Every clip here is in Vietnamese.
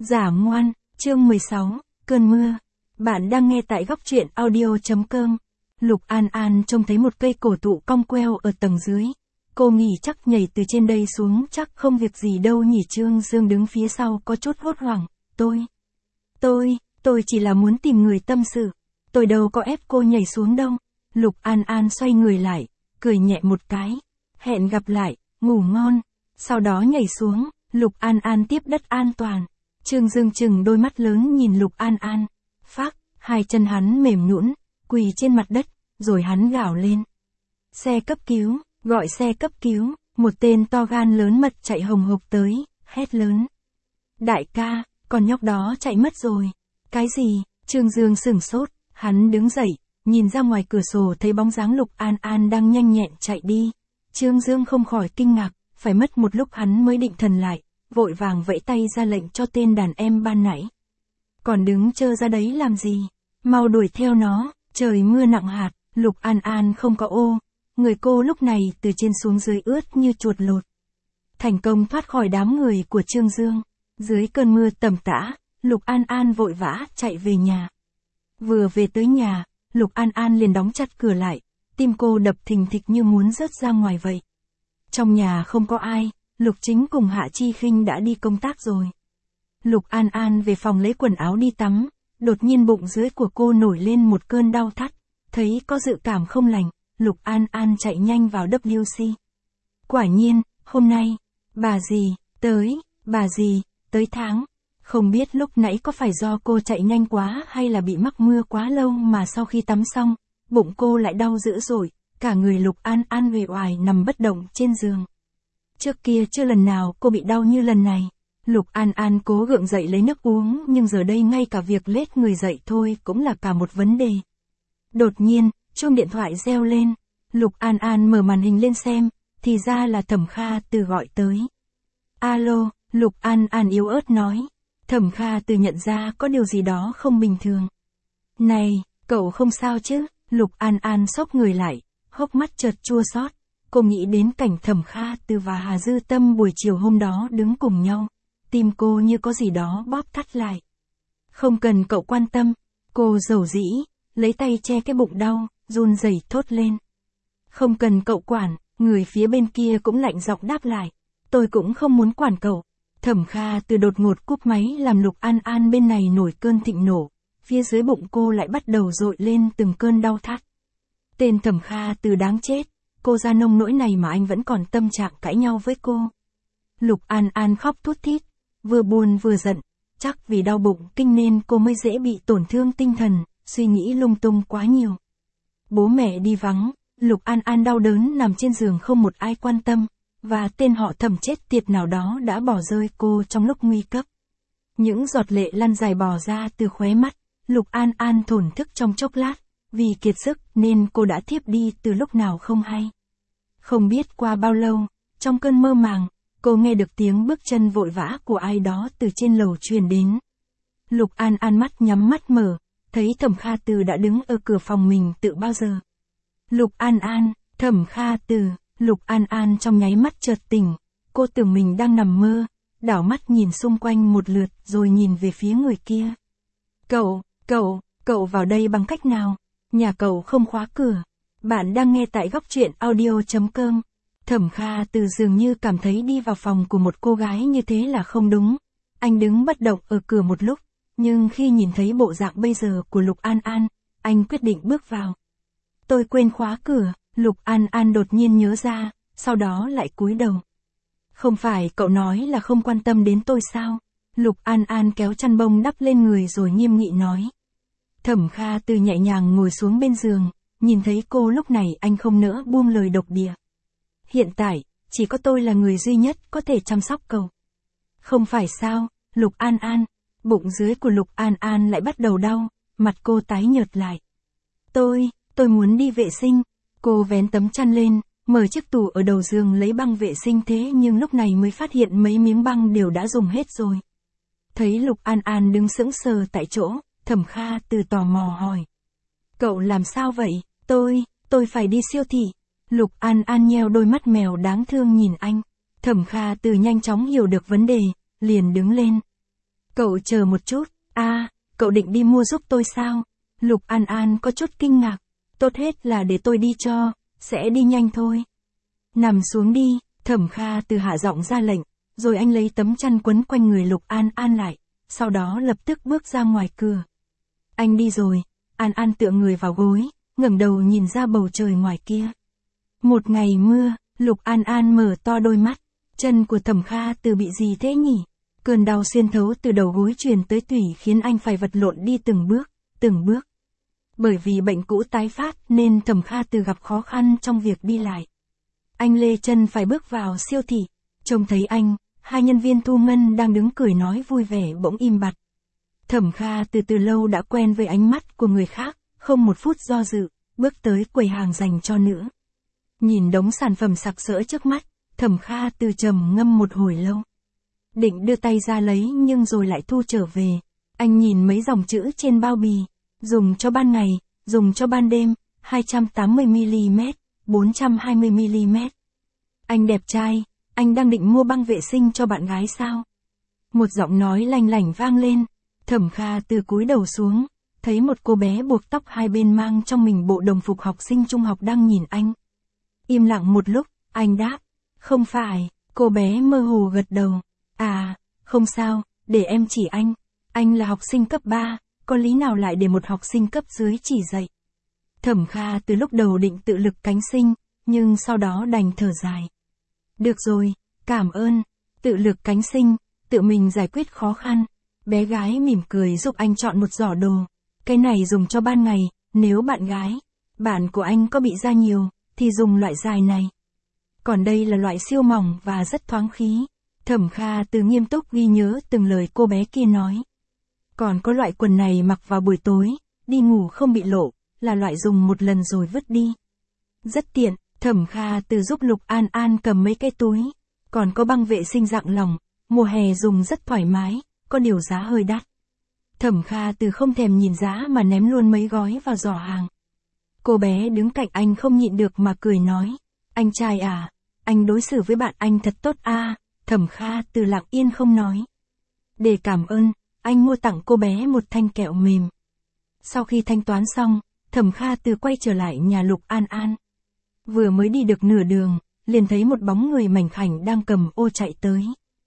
Giả ngoan, chương 16, cơn mưa. Bạn đang nghe tại góc truyện audio.com. Lục An An trông thấy một cây cổ thụ cong queo ở tầng dưới. Cô nghĩ chắc nhảy từ trên đây xuống chắc không việc gì đâu nhỉ. Trương Dương đứng phía sau có chút hốt hoảng. Tôi chỉ là muốn tìm người tâm sự. Tôi đâu có ép cô nhảy xuống đâu. Lục An An xoay người lại, cười nhẹ một cái. Hẹn gặp lại, ngủ ngon. Sau đó nhảy xuống, Lục An An tiếp đất an toàn. Trương Dương chừng đôi mắt lớn nhìn Lục An An. Phác, hai chân hắn mềm nhũn, quỳ trên mặt đất, rồi hắn gào lên. Xe cấp cứu, gọi xe cấp cứu, một tên to gan lớn mật chạy hồng hộc tới, hét lớn. Đại ca, con nhóc đó chạy mất rồi. Cái gì? Trương Dương sửng sốt, hắn đứng dậy, nhìn ra ngoài cửa sổ thấy bóng dáng Lục An An đang nhanh nhẹn chạy đi. Trương Dương không khỏi kinh ngạc, phải mất một lúc hắn mới định thần lại, vội vàng vẫy tay ra lệnh cho tên đàn em ban nãy. Còn đứng chơ ra đấy làm gì? Mau đuổi theo nó, trời mưa nặng hạt, Lục An An không có ô. Người cô lúc này từ trên xuống dưới ướt như chuột lột. Thành công thoát khỏi đám người của Trương Dương. Dưới cơn mưa tầm tã, Lục An An vội vã chạy về nhà. Vừa về tới nhà, Lục An An liền đóng chặt cửa lại, tim cô đập thình thịch như muốn rớt ra ngoài vậy. Trong nhà không có ai, Lục Chính cùng Hạ Chi Khinh đã đi công tác rồi. Lục An An về phòng lấy quần áo đi tắm, đột nhiên bụng dưới của cô nổi lên một cơn đau thắt, thấy có dự cảm không lành, Lục An An chạy nhanh vào WC. Quả nhiên, hôm nay, bà dì tới tháng. Không biết lúc nãy có phải do cô chạy nhanh quá hay là bị mắc mưa quá lâu mà sau khi tắm xong, bụng cô lại đau dữ dội, cả người Lục An An uể oải nằm bất động trên giường. Trước kia chưa lần nào cô bị đau như lần này. Lục An An cố gượng dậy lấy nước uống nhưng giờ đây ngay cả việc lết người dậy thôi cũng là cả một vấn đề. Đột nhiên, chuông điện thoại reo lên. Lục An An mở màn hình lên xem, thì ra là Thẩm Kha Từ gọi tới. Alo, Lục An An yếu ớt nói. Thẩm Kha Từ nhận ra có điều gì đó không bình thường. Này, cậu không sao chứ? Lục An An xốc người lại, hốc mắt chợt chua xót. Cô nghĩ đến cảnh Thẩm Kha Từ và Hà Dư Tâm buổi chiều hôm đó đứng cùng nhau. Tim cô như có gì đó bóp thắt lại. Không cần cậu quan tâm. Cô dầu dĩ, lấy tay che cái bụng đau, run rẩy thốt lên. Không cần cậu quản, người phía bên kia cũng lạnh giọng đáp lại. Tôi cũng không muốn quản cậu. Thẩm Kha Từ đột ngột cúp máy làm Lục An An bên này nổi cơn thịnh nổ. Phía dưới bụng cô lại bắt đầu dội lên từng cơn đau thắt. Tên Thẩm Kha Từ đáng chết. Cô ra nông nỗi này mà anh vẫn còn tâm trạng cãi nhau với cô. Lục An An khóc thút thít, vừa buồn vừa giận, chắc vì đau bụng kinh nên cô mới dễ bị tổn thương tinh thần, suy nghĩ lung tung quá nhiều. Bố mẹ đi vắng, Lục An An đau đớn nằm trên giường không một ai quan tâm, và tên họ Thẩm chết tiệt nào đó đã bỏ rơi cô trong lúc nguy cấp. Những giọt lệ lăn dài bò ra từ khóe mắt, Lục An An thổn thức trong chốc lát. Vì kiệt sức nên cô đã thiếp đi từ lúc nào không hay. Không biết qua bao lâu, trong cơn mơ màng, cô nghe được tiếng bước chân vội vã của ai đó từ trên lầu truyền đến. Lục An An mắt nhắm mắt mở, thấy Thẩm Kha Từ đã đứng ở cửa phòng mình từ bao giờ. Lục An An, Thẩm Kha Từ, Lục An An trong nháy mắt chợt tỉnh, cô tưởng mình đang nằm mơ, đảo mắt nhìn xung quanh một lượt rồi nhìn về phía người kia. Cậu vào đây bằng cách nào? Nhà cậu không khóa cửa. Bạn đang nghe tại góc truyện audio.com. Thẩm Kha Từ dường như cảm thấy đi vào phòng của một cô gái như thế là không đúng. Anh đứng bất động ở cửa một lúc, nhưng khi nhìn thấy bộ dạng bây giờ của Lục An An, anh quyết định bước vào. Tôi quên khóa cửa, Lục An An đột nhiên nhớ ra, sau đó lại cúi đầu. Không phải cậu nói là không quan tâm đến tôi sao? Lục An An kéo chăn bông đắp lên người rồi nghiêm nghị nói. Thẩm Kha Từ nhẹ nhàng ngồi xuống bên giường, nhìn thấy cô lúc này anh không nỡ buông lời độc địa. Hiện tại, chỉ có tôi là người duy nhất có thể chăm sóc cậu. Không phải sao, Lục An An, bụng dưới của Lục An An lại bắt đầu đau, mặt cô tái nhợt lại. Tôi muốn đi vệ sinh. Cô vén tấm chăn lên, mở chiếc tủ ở đầu giường lấy băng vệ sinh thế nhưng lúc này mới phát hiện mấy miếng băng đều đã dùng hết rồi. Thấy Lục An An đứng sững sờ tại chỗ, Thẩm Kha Từ tò mò hỏi. Cậu làm sao vậy? Tôi phải đi siêu thị. Lục An An nheo đôi mắt mèo đáng thương nhìn anh. Thẩm Kha Từ nhanh chóng hiểu được vấn đề, liền đứng lên. Cậu chờ một chút, cậu định đi mua giúp tôi sao? Lục An An có chút kinh ngạc. Tốt hết là để tôi đi cho, sẽ đi nhanh thôi. Nằm xuống đi, Thẩm Kha Từ hạ giọng ra lệnh, rồi anh lấy tấm chăn quấn quanh người Lục An An lại, sau đó lập tức bước ra ngoài cửa. Anh đi rồi, An An tựa người vào gối, ngẩng đầu nhìn ra bầu trời ngoài kia. Một ngày mưa, Lục An An mở to đôi mắt, chân của Thẩm Kha Từ bị gì thế nhỉ? Cơn đau xuyên thấu từ đầu gối truyền tới tủy khiến anh phải vật lộn đi từng bước. Bởi vì bệnh cũ tái phát nên Thẩm Kha Từ gặp khó khăn trong việc đi lại. Anh lê chân phải bước vào siêu thị, trông thấy anh, hai nhân viên thu ngân đang đứng cười nói vui vẻ bỗng im bặt. Thẩm Kha từ lâu đã quen với ánh mắt của người khác, không một phút do dự, bước tới quầy hàng dành cho nữ. Nhìn đống sản phẩm sặc sỡ trước mắt, Thẩm Kha Từ trầm ngâm một hồi lâu. Định đưa tay ra lấy nhưng rồi lại thu trở về. Anh nhìn mấy dòng chữ trên bao bì, dùng cho ban ngày, dùng cho ban đêm, 280mm, 420mm. Anh đẹp trai, anh đang định mua băng vệ sinh cho bạn gái sao? Một giọng nói lanh lảnh vang lên. Thẩm Kha Từ cúi đầu xuống, thấy một cô bé buộc tóc hai bên mang trong mình bộ đồng phục học sinh trung học đang nhìn anh. Im lặng một lúc, anh đáp, không phải. Cô bé mơ hồ gật đầu. Không sao, để em chỉ anh là học sinh cấp 3, có lý nào lại để một học sinh cấp dưới chỉ dạy. Thẩm Kha Từ lúc đầu định tự lực cánh sinh, nhưng sau đó đành thở dài. Được rồi, cảm ơn, tự lực cánh sinh, tự mình giải quyết khó khăn. Bé gái mỉm cười giúp anh chọn một giỏ đồ. Cái này dùng cho ban ngày, nếu bạn của anh có bị da nhiều, thì dùng loại dài này. Còn đây là loại siêu mỏng và rất thoáng khí. Thẩm Kha Từ nghiêm túc ghi nhớ từng lời cô bé kia nói. Còn có loại quần này mặc vào buổi tối, đi ngủ không bị lộ, là loại dùng một lần rồi vứt đi. Rất tiện, Thẩm Kha Từ giúp Lục An An cầm mấy cái túi. Còn có băng vệ sinh dạng lỏng, mùa hè dùng rất thoải mái, có điều giá hơi đắt. Thẩm Kha Từ không thèm nhìn giá mà ném luôn mấy gói vào giỏ hàng. Cô bé đứng cạnh anh không nhịn được mà cười nói. Anh trai à, anh đối xử với bạn anh thật tốt à. Thẩm Kha Từ lặng yên không nói. Để cảm ơn, anh mua tặng cô bé một thanh kẹo mềm. Sau khi thanh toán xong, Thẩm Kha Từ quay trở lại nhà Lục An An. Vừa mới đi được nửa đường, liền thấy một bóng người mảnh khảnh đang cầm ô chạy tới.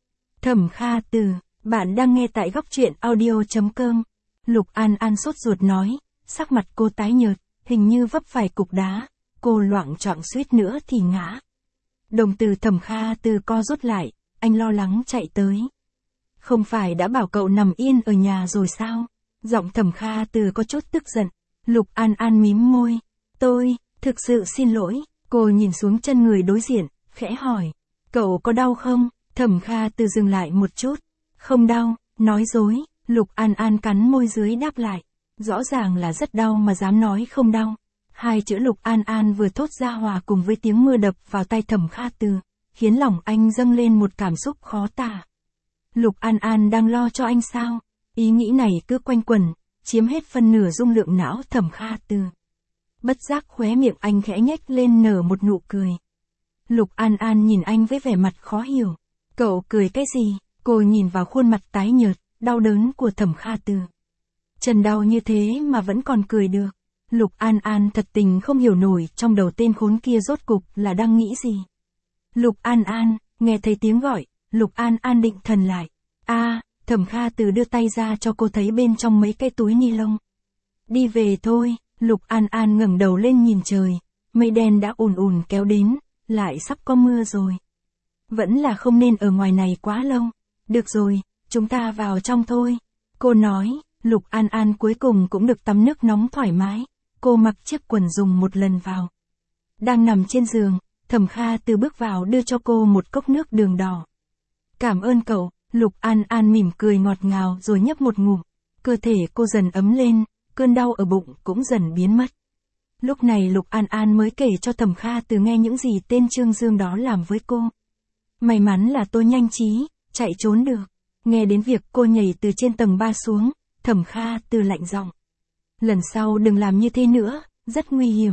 Thẩm Kha Từ, bạn đang nghe tại Góc Truyện Audio.com. Lục An An sốt ruột nói, sắc mặt cô tái nhợt, hình như vấp phải cục đá, cô loạng choạng suýt nữa thì ngã. Đồng tử Thẩm Kha Từ co rút lại, anh lo lắng chạy tới. Không phải đã bảo cậu nằm yên ở nhà rồi sao? Giọng Thẩm Kha Từ có chút tức giận. Lục An An mím môi. Tôi, thực sự xin lỗi. Cô nhìn xuống chân người đối diện, khẽ hỏi. Cậu có đau không? Thẩm Kha Từ dừng lại một chút. Không đau, nói dối. Lục An An cắn môi dưới đáp lại. Rõ ràng là rất đau mà dám nói không đau. Hai chữ Lục An An vừa thốt ra hòa cùng với tiếng mưa đập vào tay Thẩm Kha Từ, khiến lòng anh dâng lên một cảm xúc khó tả. Lục An An đang lo cho anh sao? Ý nghĩ này cứ quanh quẩn, chiếm hết phân nửa dung lượng não Thẩm Kha Từ. Bất giác khóe miệng anh khẽ nhếch lên nở một nụ cười. Lục An An nhìn anh với vẻ mặt khó hiểu. Cậu cười cái gì? Cô nhìn vào khuôn mặt tái nhợt, đau đớn của Thẩm Kha Từ. Chân đau như thế mà vẫn còn cười được. Lục An An thật tình không hiểu nổi trong đầu tên khốn kia rốt cục là đang nghĩ gì. Lục An An, nghe thấy tiếng gọi, Lục An An định thần lại. Thẩm Kha Từ đưa tay ra cho cô thấy bên trong mấy cái túi ni lông. Đi về thôi. Lục An An ngẩng đầu lên nhìn trời, mây đen đã ùn ùn kéo đến, lại sắp có mưa rồi. Vẫn là không nên ở ngoài này quá lâu. Được rồi, chúng ta vào trong thôi. Cô nói. Lục An An cuối cùng cũng được tắm nước nóng thoải mái. Cô mặc chiếc quần dùng một lần vào. Đang nằm trên giường, Thẩm Kha Từ bước vào đưa cho cô một cốc nước đường đỏ. Cảm ơn cậu. Lục An An mỉm cười ngọt ngào rồi nhấp một ngụm. Cơ thể cô dần ấm lên, cơn đau ở bụng cũng dần biến mất. Lúc này Lục An An mới kể cho Thẩm Kha Từ nghe những gì tên Trương Dương đó làm với cô. May mắn là tôi nhanh trí, chạy trốn được. Nghe đến việc cô nhảy từ trên tầng 3 xuống, Thẩm Kha Từ lạnh giọng. Lần sau đừng làm như thế nữa, rất nguy hiểm.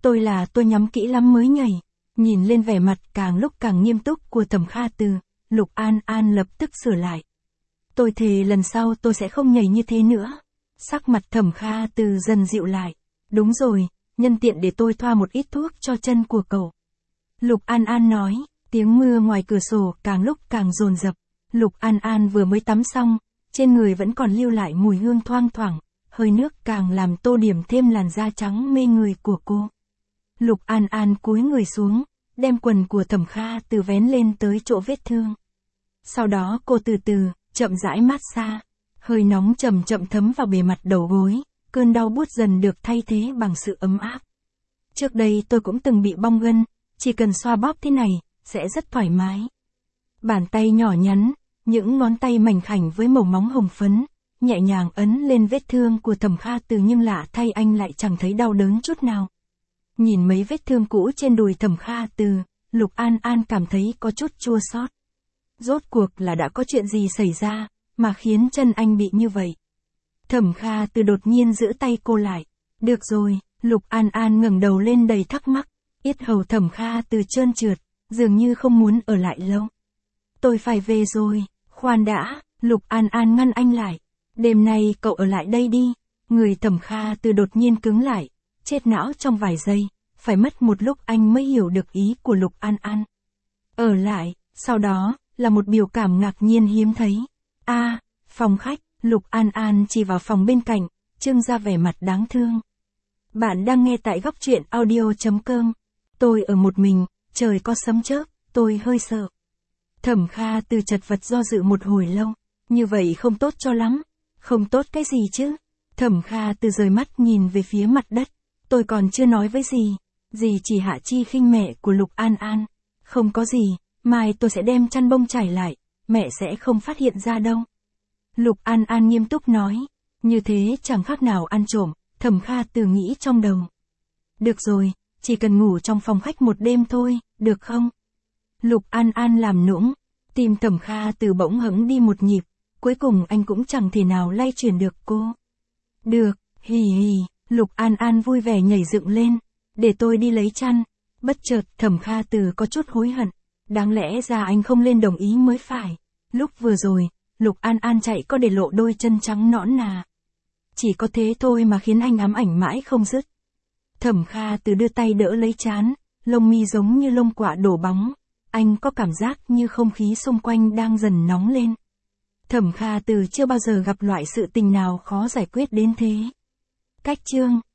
Tôi nhắm kỹ lắm mới nhảy. Nhìn lên vẻ mặt càng lúc càng nghiêm túc của Thẩm Kha Từ, Lục An An lập tức sửa lại. Tôi thề lần sau tôi sẽ không nhảy như thế nữa. Sắc mặt Thẩm Kha Từ dần dịu lại. Đúng rồi, nhân tiện để tôi thoa một ít thuốc cho chân của cậu. Lục An An nói, tiếng mưa ngoài cửa sổ càng lúc càng dồn dập. Lục An An vừa mới tắm xong, trên người vẫn còn lưu lại mùi hương thoang thoảng, hơi nước càng làm tô điểm thêm làn da trắng mê người của cô. Lục An An cúi người xuống, đem quần của Thẩm Kha Từ vén lên tới chỗ vết thương. Sau đó cô từ từ, chậm rãi massage, hơi nóng chậm chậm thấm vào bề mặt đầu gối, cơn đau buốt dần được thay thế bằng sự ấm áp. Trước đây tôi cũng từng bị bong gân, chỉ cần xoa bóp thế này, sẽ rất thoải mái. Bàn tay nhỏ nhắn, những ngón tay mảnh khảnh với màu móng hồng phấn, nhẹ nhàng ấn lên vết thương của Thẩm Kha Từ nhưng lạ thay anh lại chẳng thấy đau đớn chút nào. Nhìn mấy vết thương cũ trên đùi Thẩm Kha Từ, Lục An An cảm thấy có chút chua xót. Rốt cuộc là đã có chuyện gì xảy ra, mà khiến chân anh bị như vậy. Thẩm Kha Từ đột nhiên giữ tay cô lại. Được rồi, Lục An An ngẩng đầu lên đầy thắc mắc. Yết hầu Thẩm Kha Từ trơn trượt, dường như không muốn ở lại lâu. Tôi phải về rồi, khoan đã, Lục An An ngăn anh lại. Đêm nay cậu ở lại đây đi. Người Thẩm Kha Từ đột nhiên cứng lại, chết não trong vài giây, phải mất một lúc anh mới hiểu được ý của Lục An An. Ở lại, sau đó, là một biểu cảm ngạc nhiên hiếm thấy. Phòng khách, Lục An An chỉ vào phòng bên cạnh, trưng ra vẻ mặt đáng thương. Bạn đang nghe tại góc truyện audio.com. Tôi ở một mình, trời có sấm chớp, tôi hơi sợ. Thẩm Kha Từ chật vật do dự một hồi lâu. Như vậy không tốt cho lắm. Không tốt cái gì chứ? Thẩm Kha Từ rời mắt nhìn về phía mặt đất. Tôi còn chưa nói với dì chỉ hạ chi khinh mẹ của Lục An An. Không có gì, mai tôi sẽ đem chăn bông trải lại, mẹ sẽ không phát hiện ra đâu. Lục An An nghiêm túc nói. Như thế chẳng khác nào ăn trộm, Thẩm Kha Từ nghĩ trong đầu. Được rồi, chỉ cần ngủ trong phòng khách một đêm thôi, được không? Lục An An làm nũng, tim Thẩm Kha Từ bỗng hững đi một nhịp, cuối cùng anh cũng chẳng thể nào lay chuyển được cô. Được, hì hì, Lục An An vui vẻ nhảy dựng lên, để tôi đi lấy chăn. Bất chợt Thẩm Kha Từ có chút hối hận, đáng lẽ ra anh không lên đồng ý mới phải. Lúc vừa rồi, Lục An An chạy có để lộ đôi chân trắng nõn nà. Chỉ có thế thôi mà khiến anh ám ảnh mãi không dứt. Thẩm Kha Từ đưa tay đỡ lấy trán, lông mi giống như lông quạ đổ bóng. Anh có cảm giác như không khí xung quanh đang dần nóng lên. Thẩm Kha Từ chưa bao giờ gặp loại sự tình nào khó giải quyết đến thế. Cách chương